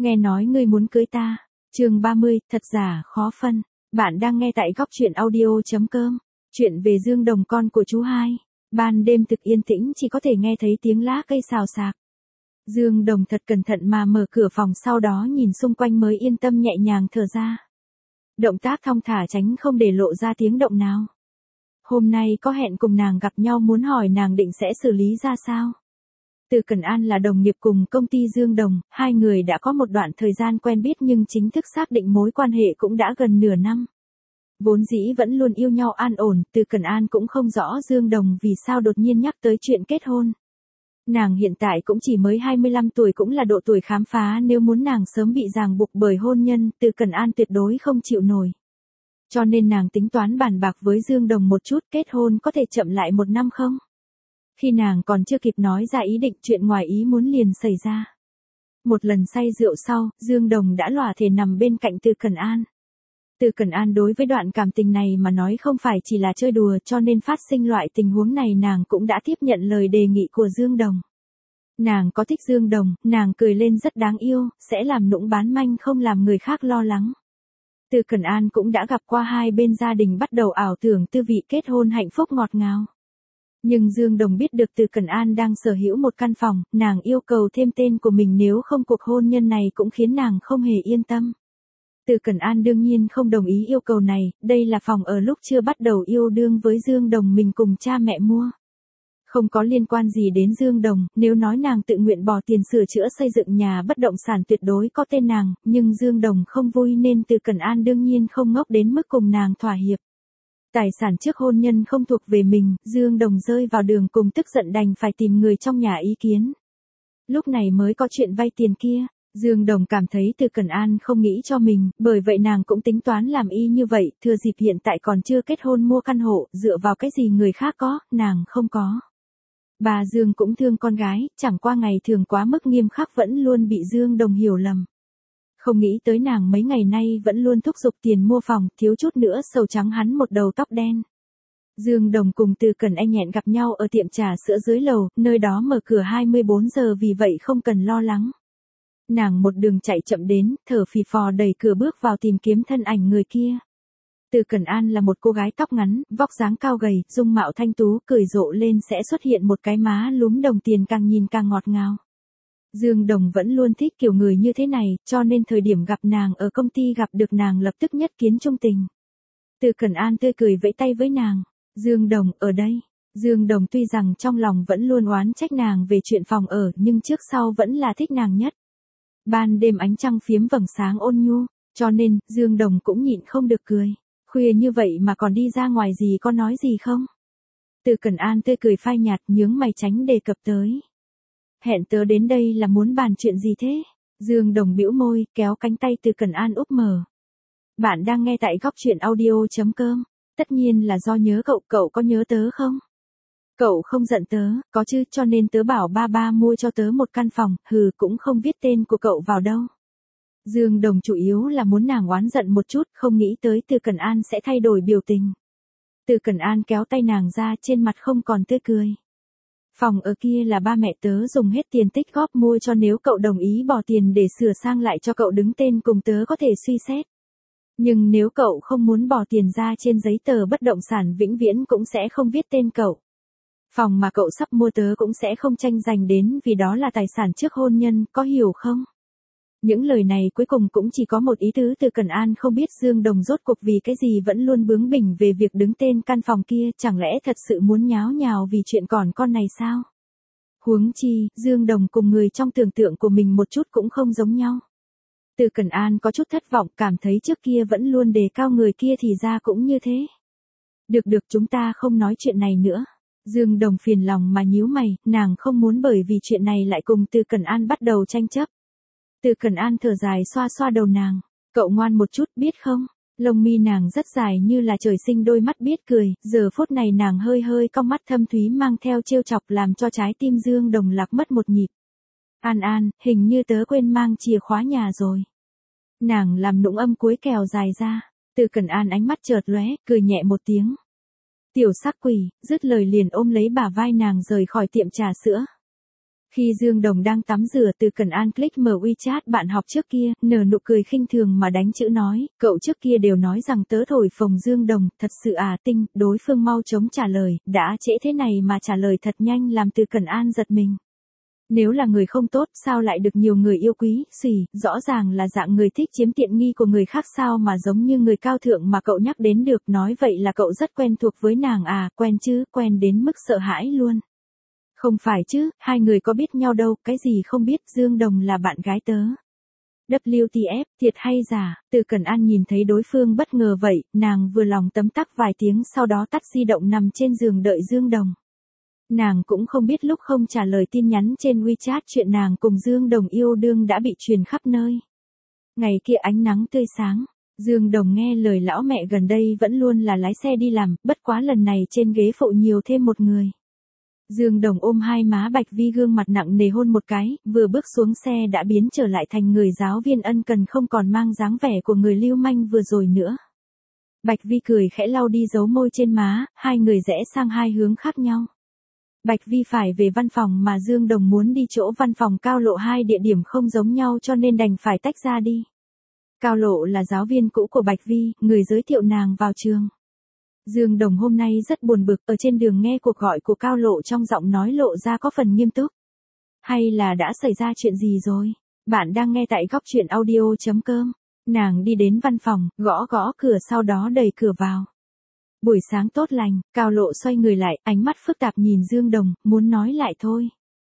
Nghe nói ngươi muốn cưới ta. Chương 30, thật giả khó phân. Bạn đang nghe tại góc truyện audio.com. Chuyện về Dương Đồng con của chú hai. Ban đêm thực yên tĩnh chỉ có thể nghe thấy tiếng lá cây xào xạc. Dương Đồng thật cẩn thận mà mở cửa phòng, sau đó nhìn xung quanh mới yên tâm nhẹ nhàng thở ra. Động tác thong thả tránh không để lộ ra tiếng động nào. Hôm nay có hẹn cùng nàng gặp nhau, muốn hỏi nàng định sẽ xử lý ra sao. Từ Cẩn An là đồng nghiệp cùng công ty Dương Đồng, hai người đã có một đoạn thời gian quen biết nhưng chính thức xác định mối quan hệ cũng đã gần nửa năm. Vốn dĩ vẫn luôn yêu nhau an ổn, Từ Cẩn An cũng không rõ Dương Đồng vì sao đột nhiên nhắc tới chuyện kết hôn. Nàng hiện tại cũng chỉ mới 25 tuổi, cũng là độ tuổi khám phá, nếu muốn nàng sớm bị ràng buộc bởi hôn nhân, Từ Cẩn An tuyệt đối không chịu nổi. Cho nên nàng tính toán bàn bạc với Dương Đồng một chút, kết hôn có thể chậm lại 1 năm không? Khi nàng còn chưa kịp nói ra ý định, chuyện ngoài ý muốn liền xảy ra. Một lần say rượu sau, Dương Đồng đã lòa thể nằm bên cạnh Từ Cẩn An. Từ Cẩn An đối với đoạn cảm tình này mà nói không phải chỉ là chơi đùa, cho nên phát sinh loại tình huống này nàng cũng đã tiếp nhận lời đề nghị của Dương Đồng. Nàng có thích Dương Đồng, nàng cười lên rất đáng yêu, sẽ làm nũng bán manh không làm người khác lo lắng. Từ Cẩn An cũng đã gặp qua hai bên gia đình bắt đầu ảo tưởng tư vị kết hôn hạnh phúc ngọt ngào. Nhưng Dương Đồng biết được Từ Cẩn An đang sở hữu một căn phòng, nàng yêu cầu thêm tên của mình, nếu không cuộc hôn nhân này cũng khiến nàng không hề yên tâm. Từ Cẩn An đương nhiên không đồng ý yêu cầu này, đây là phòng ở lúc chưa bắt đầu yêu đương với Dương Đồng mình cùng cha mẹ mua. Không có liên quan gì đến Dương Đồng, nếu nói nàng tự nguyện bỏ tiền sửa chữa xây dựng nhà bất động sản tuyệt đối có tên nàng, nhưng Dương Đồng không vui nên Từ Cẩn An đương nhiên không ngốc đến mức cùng nàng thỏa hiệp. Tài sản trước hôn nhân không thuộc về mình, Dương Đồng rơi vào đường cùng, tức giận đành phải tìm người trong nhà ý kiến. Lúc này mới có chuyện vay tiền kia, Dương Đồng cảm thấy Từ Cẩn An không nghĩ cho mình, bởi vậy nàng cũng tính toán làm y như vậy, thừa dịp hiện tại còn chưa kết hôn mua căn hộ, dựa vào cái gì người khác có, nàng không có. Bà Dương cũng thương con gái, chẳng qua ngày thường quá mức nghiêm khắc vẫn luôn bị Dương Đồng hiểu lầm. Không nghĩ tới nàng mấy ngày nay vẫn luôn thúc giục tiền mua phòng, thiếu chút nữa sầu trắng hắn một đầu tóc đen. Dương Đồng cùng Từ Cẩn Anh hẹn gặp nhau ở tiệm trà sữa dưới lầu, nơi đó mở cửa 24 giờ vì vậy không cần lo lắng. Nàng một đường chạy chậm đến, thở phì phò đẩy cửa bước vào tìm kiếm thân ảnh người kia. Từ Cẩn An là một cô gái tóc ngắn, vóc dáng cao gầy, dung mạo thanh tú, cười rộ lên sẽ xuất hiện một cái má lúm đồng tiền càng nhìn càng ngọt ngào. Dương Đồng vẫn luôn thích kiểu người như thế này, cho nên thời điểm gặp nàng ở công ty gặp được nàng lập tức nhất kiến trung tình. Từ Cẩn An tươi cười vẫy tay với nàng. Dương Đồng, ở đây. Dương Đồng tuy rằng trong lòng vẫn luôn oán trách nàng về chuyện phòng ở, nhưng trước sau vẫn là thích nàng nhất. Ban đêm ánh trăng phiếm vầng sáng ôn nhu, cho nên Dương Đồng cũng nhịn không được cười. Khuya như vậy mà còn đi ra ngoài gì, có nói gì không? Từ Cẩn An tươi cười phai nhạt, nhướng mày tránh đề cập tới. Hẹn tớ đến đây là muốn bàn chuyện gì thế? Dương Đồng bĩu môi, kéo cánh tay Từ Cẩn An úp mở. Bạn đang nghe tại góc truyện audio.com. Tất nhiên là do nhớ cậu, cậu có nhớ tớ không? Cậu không giận tớ, có chứ, cho nên tớ bảo ba mua cho tớ một căn phòng, cũng không viết tên của cậu vào đâu. Dương Đồng chủ yếu là muốn nàng oán giận một chút, không nghĩ tới Từ Cẩn An sẽ thay đổi biểu tình. Từ Cẩn An kéo tay nàng ra, trên mặt không còn tươi cười. Phòng ở kia là ba mẹ tớ dùng hết tiền tích góp mua cho, nếu cậu đồng ý bỏ tiền để sửa sang lại cho cậu đứng tên cùng tớ có thể suy xét. Nhưng nếu cậu không muốn bỏ tiền ra, trên giấy tờ bất động sản vĩnh viễn cũng sẽ không viết tên cậu. Phòng mà cậu sắp mua tớ cũng sẽ không tranh giành đến, vì đó là tài sản trước hôn nhân, có hiểu không? Những lời này cuối cùng cũng chỉ có một ý tứ. Từ Cẩn An không biết Dương Đồng rốt cuộc vì cái gì vẫn luôn bướng bỉnh về việc đứng tên căn phòng kia, chẳng lẽ thật sự muốn nháo nhào vì chuyện còn con này sao? Huống chi, Dương Đồng cùng người trong tưởng tượng của mình một chút cũng không giống nhau. Từ Cẩn An có chút thất vọng, cảm thấy trước kia vẫn luôn đề cao người kia thì ra cũng như thế. Được, chúng ta không nói chuyện này nữa. Dương Đồng phiền lòng mà nhíu mày, nàng không muốn bởi vì chuyện này lại cùng Từ Cẩn An bắt đầu tranh chấp. Từ Cẩn An thở dài xoa xoa đầu nàng. Cậu ngoan một chút biết không? Lông mi nàng rất dài như là trời sinh, đôi mắt biết cười, giờ phút này nàng hơi cong mắt thâm thúy mang theo trêu chọc làm cho trái tim Dương Đồng lạc mất một nhịp. An, hình như tớ quên mang chìa khóa nhà rồi. Nàng làm nũng âm cuối kèo dài ra. Từ Cẩn An ánh mắt chợt lóe, cười nhẹ một tiếng. Tiểu sắc quỷ, dứt lời liền ôm lấy bả vai nàng rời khỏi tiệm trà sữa. Khi Dương Đồng đang tắm rửa, Từ Cẩn An click mở WeChat bạn học trước kia, nở nụ cười khinh thường mà đánh chữ nói, cậu trước kia đều nói rằng tớ thổi phồng Dương Đồng, thật sự à tinh, đối phương mau chóng trả lời, đã trễ thế này mà trả lời thật nhanh làm Từ Cẩn An giật mình. Nếu là người không tốt, sao lại được nhiều người yêu quý, xỉ, rõ ràng là dạng người thích chiếm tiện nghi của người khác sao mà giống như người cao thượng mà cậu nhắc đến được, nói vậy là cậu rất quen thuộc với nàng à, quen chứ, quen đến mức sợ hãi luôn. Không phải chứ, hai người có biết nhau đâu, cái gì không biết, Dương Đồng là bạn gái tớ. WTF, thiệt hay giả, Từ Cẩn An nhìn thấy đối phương bất ngờ vậy, nàng vừa lòng tấm tắc vài tiếng sau đó tắt di động nằm trên giường đợi Dương Đồng. Nàng cũng không biết lúc không trả lời tin nhắn trên WeChat chuyện nàng cùng Dương Đồng yêu đương đã bị truyền khắp nơi. Ngày kia ánh nắng tươi sáng, Dương Đồng nghe lời lão mẹ gần đây vẫn luôn là lái xe đi làm, bất quá lần này trên ghế phụ nhiều thêm một người. Dương Đồng ôm hai má Bạch Vi gương mặt nặng nề hôn một cái, vừa bước xuống xe đã biến trở lại thành người giáo viên ân cần không còn mang dáng vẻ của người lưu manh vừa rồi nữa. Bạch Vi cười khẽ lau đi dấu môi trên má, hai người rẽ sang hai hướng khác nhau. Bạch Vi phải về văn phòng mà Dương Đồng muốn đi chỗ văn phòng Cao Lộ, hai địa điểm không giống nhau cho nên đành phải tách ra đi. Cao Lộ là giáo viên cũ của Bạch Vi, người giới thiệu nàng vào trường. Dương Đồng hôm nay rất buồn bực, ở trên đường nghe cuộc gọi của Cao Lộ trong giọng nói lộ ra có phần nghiêm túc. Hay là đã xảy ra chuyện gì rồi? Bạn đang nghe tại góc truyện audio.com. Nàng đi đến văn phòng, gõ gõ cửa sau đó đẩy cửa vào. Buổi sáng tốt lành, Cao Lộ xoay người lại, ánh mắt phức tạp nhìn Dương Đồng, muốn nói lại thôi.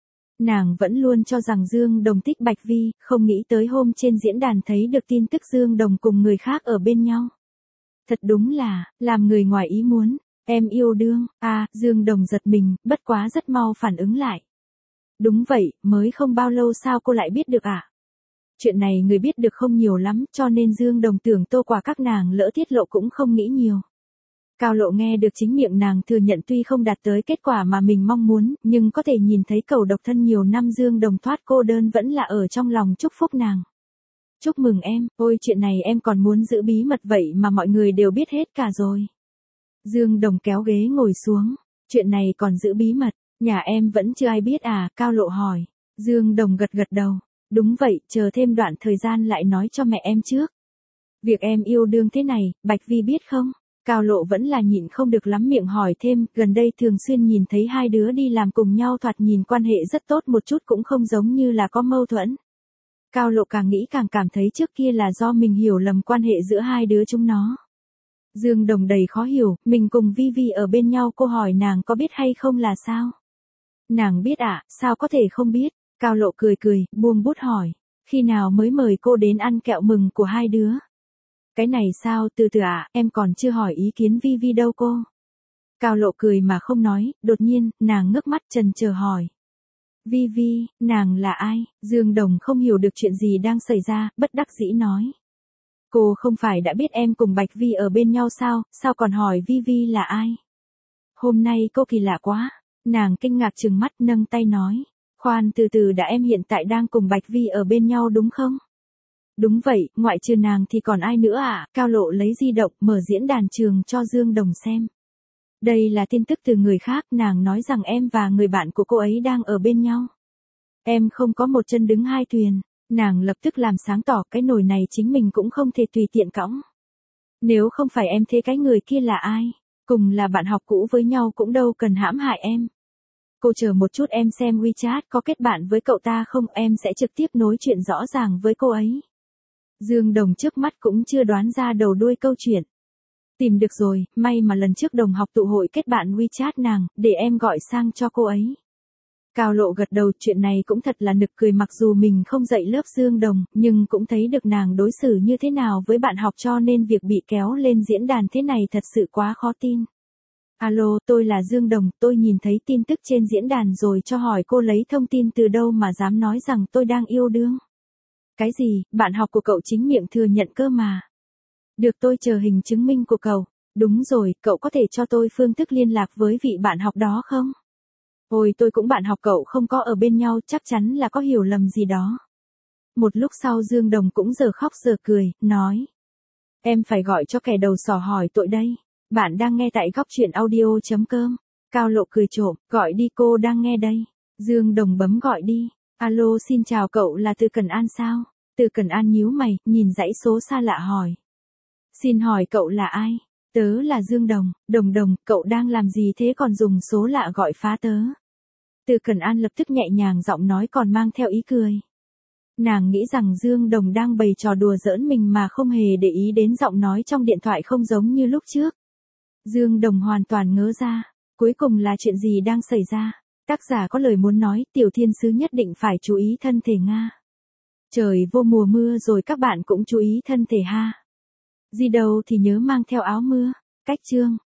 Nàng vẫn luôn cho rằng Dương Đồng thích Bạch Vi, không nghĩ tới hôm trên diễn đàn thấy được tin tức Dương Đồng cùng người khác ở bên nhau. Thật đúng là, làm người ngoài ý muốn, em yêu đương, Dương Đồng giật mình, bất quá rất mau phản ứng lại. Đúng vậy, mới không bao lâu sao cô lại biết được ạ? Chuyện này người biết được không nhiều lắm, cho nên Dương Đồng tưởng tô quả các nàng lỡ tiết lộ cũng không nghĩ nhiều. Cao Lộ nghe được chính miệng nàng thừa nhận tuy không đạt tới kết quả mà mình mong muốn, nhưng có thể nhìn thấy cầu độc thân nhiều năm Dương Đồng thoát cô đơn vẫn là ở trong lòng chúc phúc nàng. Chúc mừng em, ôi chuyện này em còn muốn giữ bí mật vậy mà mọi người đều biết hết cả rồi. Dương Đồng kéo ghế ngồi xuống, chuyện này còn giữ bí mật, nhà em vẫn chưa ai biết à, Cao Lộ hỏi. Dương Đồng gật gật đầu, đúng vậy, chờ thêm đoạn thời gian lại nói cho mẹ em trước. Việc em yêu đương thế này, Bạch Vi biết không? Cao Lộ vẫn là nhịn không được lắm miệng hỏi thêm, gần đây thường xuyên nhìn thấy hai đứa đi làm cùng nhau, thoạt nhìn quan hệ rất tốt, một chút cũng không giống như là có mâu thuẫn. Cao Lộ càng nghĩ càng cảm thấy trước kia là do mình hiểu lầm quan hệ giữa hai đứa chúng nó. Dương Đồng đầy khó hiểu, mình cùng Vi Vi ở bên nhau, cô hỏi nàng có biết hay không là sao? Nàng biết ạ, sao có thể không biết? Cao Lộ cười cười, buông bút hỏi, khi nào mới mời cô đến ăn kẹo mừng của hai đứa? Cái này sao, từ từ ạ, em còn chưa hỏi ý kiến Vi Vi đâu cô. Cao Lộ cười mà không nói, đột nhiên, nàng ngước mắt chần chờ hỏi. Vi Vi, nàng là ai? Dương Đồng không hiểu được chuyện gì đang xảy ra, bất đắc dĩ nói. Cô không phải đã biết em cùng Bạch Vi ở bên nhau sao còn hỏi Vi Vi là ai? Hôm nay cô kỳ lạ quá. Nàng kinh ngạc trừng mắt nâng tay nói. Khoan từ từ đã, em hiện tại đang cùng Bạch Vi ở bên nhau đúng không? Đúng vậy, ngoại trừ nàng thì còn ai nữa à? Cao Lộ lấy di động mở diễn đàn trường cho Dương Đồng xem. Đây là tin tức từ người khác, nàng nói rằng em và người bạn của cô ấy đang ở bên nhau. Em không có một chân đứng hai thuyền. Nàng lập tức làm sáng tỏ cái nồi này chính mình cũng không thể tùy tiện cõng. Nếu không phải em thế cái người kia là ai? Cùng là bạn học cũ với nhau cũng đâu cần hãm hại em. Cô chờ một chút, em xem WeChat có kết bạn với cậu ta không, em sẽ trực tiếp nối chuyện rõ ràng với cô ấy. Dương Đồng trước mắt cũng chưa đoán ra đầu đuôi câu chuyện. Tìm được rồi, may mà lần trước đồng học tụ hội kết bạn WeChat nàng, để em gọi sang cho cô ấy. Cao Lộ gật đầu, chuyện này cũng thật là nực cười, mặc dù mình không dạy lớp Dương Đồng, nhưng cũng thấy được nàng đối xử như thế nào với bạn học, cho nên việc bị kéo lên diễn đàn thế này thật sự quá khó tin. Alo, tôi là Dương Đồng, tôi nhìn thấy tin tức trên diễn đàn rồi, cho hỏi cô lấy thông tin từ đâu mà dám nói rằng tôi đang yêu đương. Cái gì, bạn học của cậu chính miệng thừa nhận cơ mà. Được, tôi chờ hình chứng minh của cậu. Đúng rồi, cậu có thể cho tôi phương thức liên lạc với vị bạn học đó không? Ôi, tôi cũng bạn học cậu không có ở bên nhau, chắc chắn là có hiểu lầm gì đó. Một lúc sau Dương Đồng cũng giờ khóc giờ cười, nói. Em phải gọi cho kẻ đầu sỏ hỏi tội đây. Bạn đang nghe tại góc truyện audio.com. Cao Lộ cười trộm, gọi đi, cô đang nghe đây. Dương Đồng bấm gọi đi. Alo, xin chào, cậu là Từ Cần An sao? Từ Cần An nhíu mày, nhìn dãy số xa lạ hỏi. Xin hỏi cậu là ai? Tớ là Dương Đồng. Đồng, cậu đang làm gì thế còn dùng số lạ gọi phá tớ? Từ Cần An lập tức nhẹ nhàng giọng nói còn mang theo ý cười. Nàng nghĩ rằng Dương Đồng đang bày trò đùa giỡn mình mà không hề để ý đến giọng nói trong điện thoại không giống như lúc trước. Dương Đồng hoàn toàn ngớ ra. Cuối cùng là chuyện gì đang xảy ra? Tác giả có lời muốn nói, tiểu thiên sứ nhất định phải chú ý thân thể Nga. Trời vô mùa mưa rồi các bạn cũng chú ý thân thể ha. Đi đâu thì nhớ mang theo áo mưa. Cách chương.